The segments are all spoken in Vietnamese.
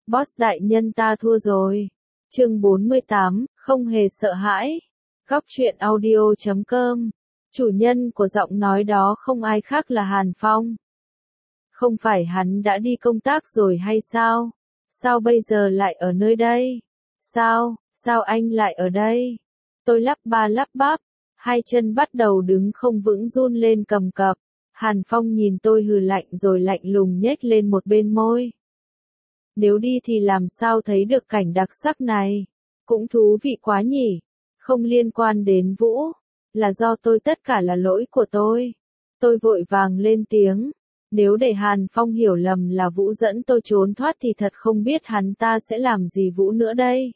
Boss đại nhân ta thua rồi. Chương 48, không hề sợ hãi. Góc truyện audio.com. Chủ nhân của giọng nói đó không ai khác là Hàn Phong. Không phải hắn đã đi công tác rồi hay sao? Sao bây giờ lại ở nơi đây? Sao anh lại ở đây? Tôi lắp ba lắp bắp, hai chân bắt đầu đứng không vững run lên cầm cập. Hàn Phong nhìn tôi hừ lạnh rồi lạnh lùng nhếch lên một bên môi. Nếu đi thì làm sao thấy được cảnh đặc sắc này? Cũng thú vị quá nhỉ? Không liên quan đến Vũ. Là do tôi, tất cả là lỗi của tôi. Tôi vội vàng lên tiếng. Nếu để Hàn Phong hiểu lầm là Vũ dẫn tôi trốn thoát thì thật không biết hắn ta sẽ làm gì Vũ nữa đây.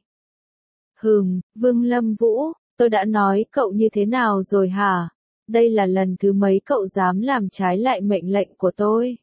Vương Lâm Vũ, tôi đã nói cậu như thế nào rồi hả? Đây là lần thứ mấy cậu dám làm trái lại mệnh lệnh của tôi?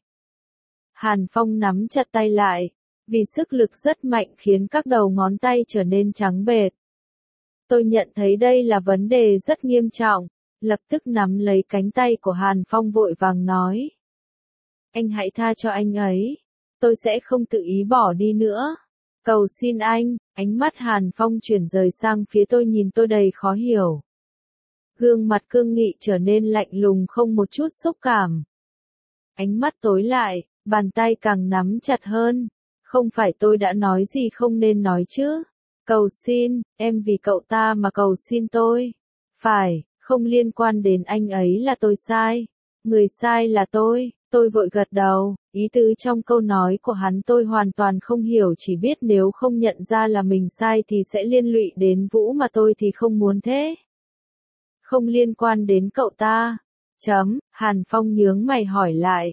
Hàn Phong nắm chặt tay lại, vì sức lực rất mạnh khiến các đầu ngón tay trở nên trắng bệch. Tôi nhận thấy đây là vấn đề rất nghiêm trọng, lập tức nắm lấy cánh tay của Hàn Phong vội vàng nói. Anh hãy tha cho anh ấy, tôi sẽ không tự ý bỏ đi nữa. Cầu xin anh. Ánh mắt Hàn Phong chuyển rời sang phía tôi, nhìn tôi đầy khó hiểu. Gương mặt cương nghị trở nên lạnh lùng, không một chút xúc cảm. Ánh mắt tối lại, bàn tay càng nắm chặt hơn. Không phải tôi đã nói gì không nên nói chứ? Cầu xin, em vì cậu ta mà cầu xin tôi. Phải, không liên quan đến anh ấy là tôi sai. Người sai là tôi vội gật đầu. Ý tứ trong câu nói của hắn tôi hoàn toàn không hiểu, chỉ biết nếu không nhận ra là mình sai thì sẽ liên lụy đến Vũ, mà tôi thì không muốn thế. Không liên quan đến cậu ta. Hàn Phong nhướng mày hỏi lại.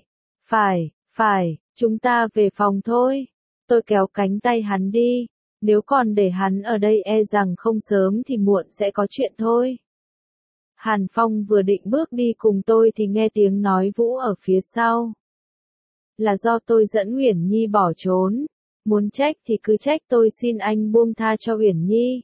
Phải, chúng ta về phòng thôi. Tôi kéo cánh tay hắn đi. Nếu còn để hắn ở đây e rằng không sớm thì muộn sẽ có chuyện thôi. Hàn Phong vừa định bước đi cùng tôi thì nghe tiếng nói Vũ ở phía sau. Là do tôi dẫn Uyển Nhi bỏ trốn. Muốn trách thì cứ trách tôi, xin anh buông tha cho Uyển Nhi.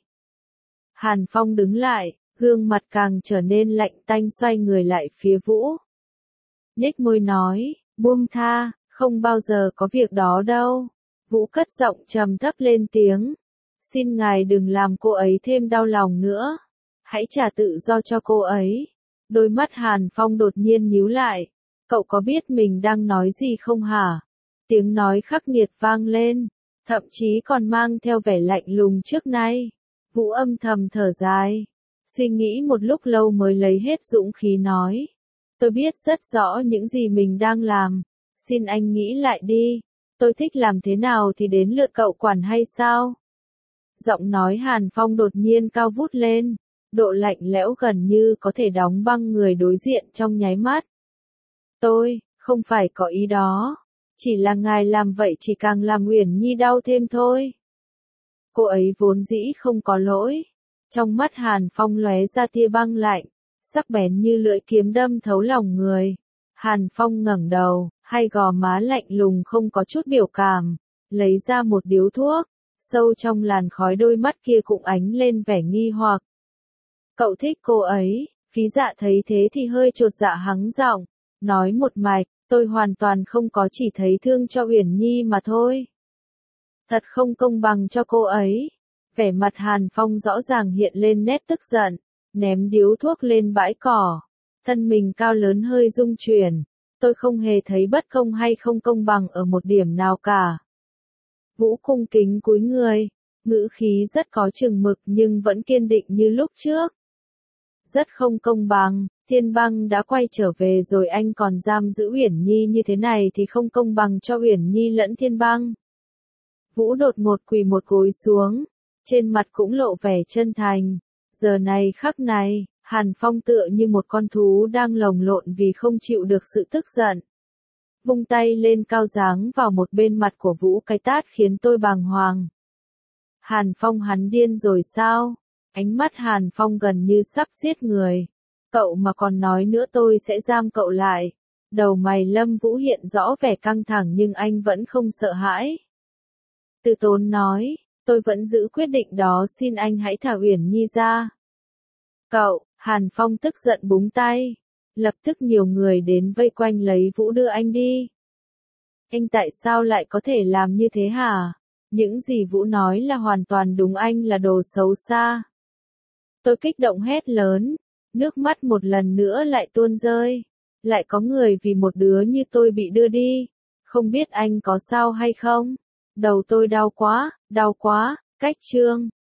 Hàn Phong đứng lại, gương mặt càng trở nên lạnh tanh, xoay người lại phía Vũ. Nhếch môi nói, buông tha, không bao giờ có việc đó đâu. Vũ cất giọng trầm thấp lên tiếng. Xin ngài đừng làm cô ấy thêm đau lòng nữa. Hãy trả tự do cho cô ấy. Đôi mắt Hàn Phong đột nhiên nhíu lại. Cậu có biết mình đang nói gì không hả? Tiếng nói khắc nghiệt vang lên, thậm chí còn mang theo vẻ lạnh lùng trước nay. Vũ âm thầm thở dài, suy nghĩ một lúc lâu mới lấy hết dũng khí nói. Tôi biết rất rõ những gì mình đang làm. Xin anh nghĩ lại đi. Tôi thích làm thế nào thì đến lượt cậu quản hay sao? Giọng nói Hàn Phong đột nhiên cao vút lên. Độ lạnh lẽo gần như có thể đóng băng người đối diện trong nháy mắt. Tôi không phải có ý đó. Chỉ là ngài làm vậy chỉ càng làm Uyển Nhi đau thêm thôi. Cô ấy vốn dĩ không có lỗi. Trong mắt Hàn Phong lóe ra tia băng lạnh, sắc bén như lưỡi kiếm đâm thấu lòng người. Hàn Phong ngẩng đầu, hai gò má lạnh lùng không có chút biểu cảm, lấy ra một điếu thuốc, sâu trong làn khói đôi mắt kia cũng ánh lên vẻ nghi hoặc. Cậu thích cô ấy? Phí Dạ thấy thế thì hơi chột dạ hắng giọng, nói một mạch, tôi hoàn toàn không có, chỉ thấy thương cho Uyển Nhi mà thôi. Thật không công bằng cho cô ấy. Vẻ mặt Hàn Phong rõ ràng hiện lên nét tức giận, ném điếu thuốc lên bãi cỏ. Thân mình cao lớn hơi rung chuyển. Tôi không hề thấy bất công hay không công bằng ở một điểm nào cả. Vũ cung kính cúi người, ngữ khí rất có chừng mực nhưng vẫn kiên định như lúc trước. Rất không công bằng, Thiên Băng đã quay trở về rồi anh còn giam giữ Uyển Nhi như thế này thì không công bằng cho Uyển Nhi lẫn Thiên Băng. Vũ đột ngột quỳ một gối xuống, trên mặt cũng lộ vẻ chân thành. Giờ này khắc này, Hàn Phong tựa như một con thú đang lồng lộn vì không chịu được sự tức giận. Vung tay lên cao giáng vào một bên mặt của Vũ cái tát khiến tôi bàng hoàng. Hàn Phong, hắn điên rồi sao? Ánh mắt Hàn Phong gần như sắp giết người. Cậu mà còn nói nữa tôi sẽ giam cậu lại. Đầu mày Lâm Vũ hiện rõ vẻ căng thẳng nhưng anh vẫn không sợ hãi. Từ tốn nói, tôi vẫn giữ quyết định đó, xin anh hãy thả Uyển Nhi ra. Cậu, Hàn Phong tức giận búng tay. Lập tức nhiều người đến vây quanh lấy Vũ đưa anh đi. Anh tại sao lại có thể làm như thế hả? Những gì Vũ nói là hoàn toàn đúng, anh là đồ xấu xa. Tôi kích động hét lớn, nước mắt một lần nữa lại tuôn rơi. Lại có người vì một đứa như tôi bị đưa đi. Không biết anh có sao hay không? Đầu tôi đau quá, cách chương.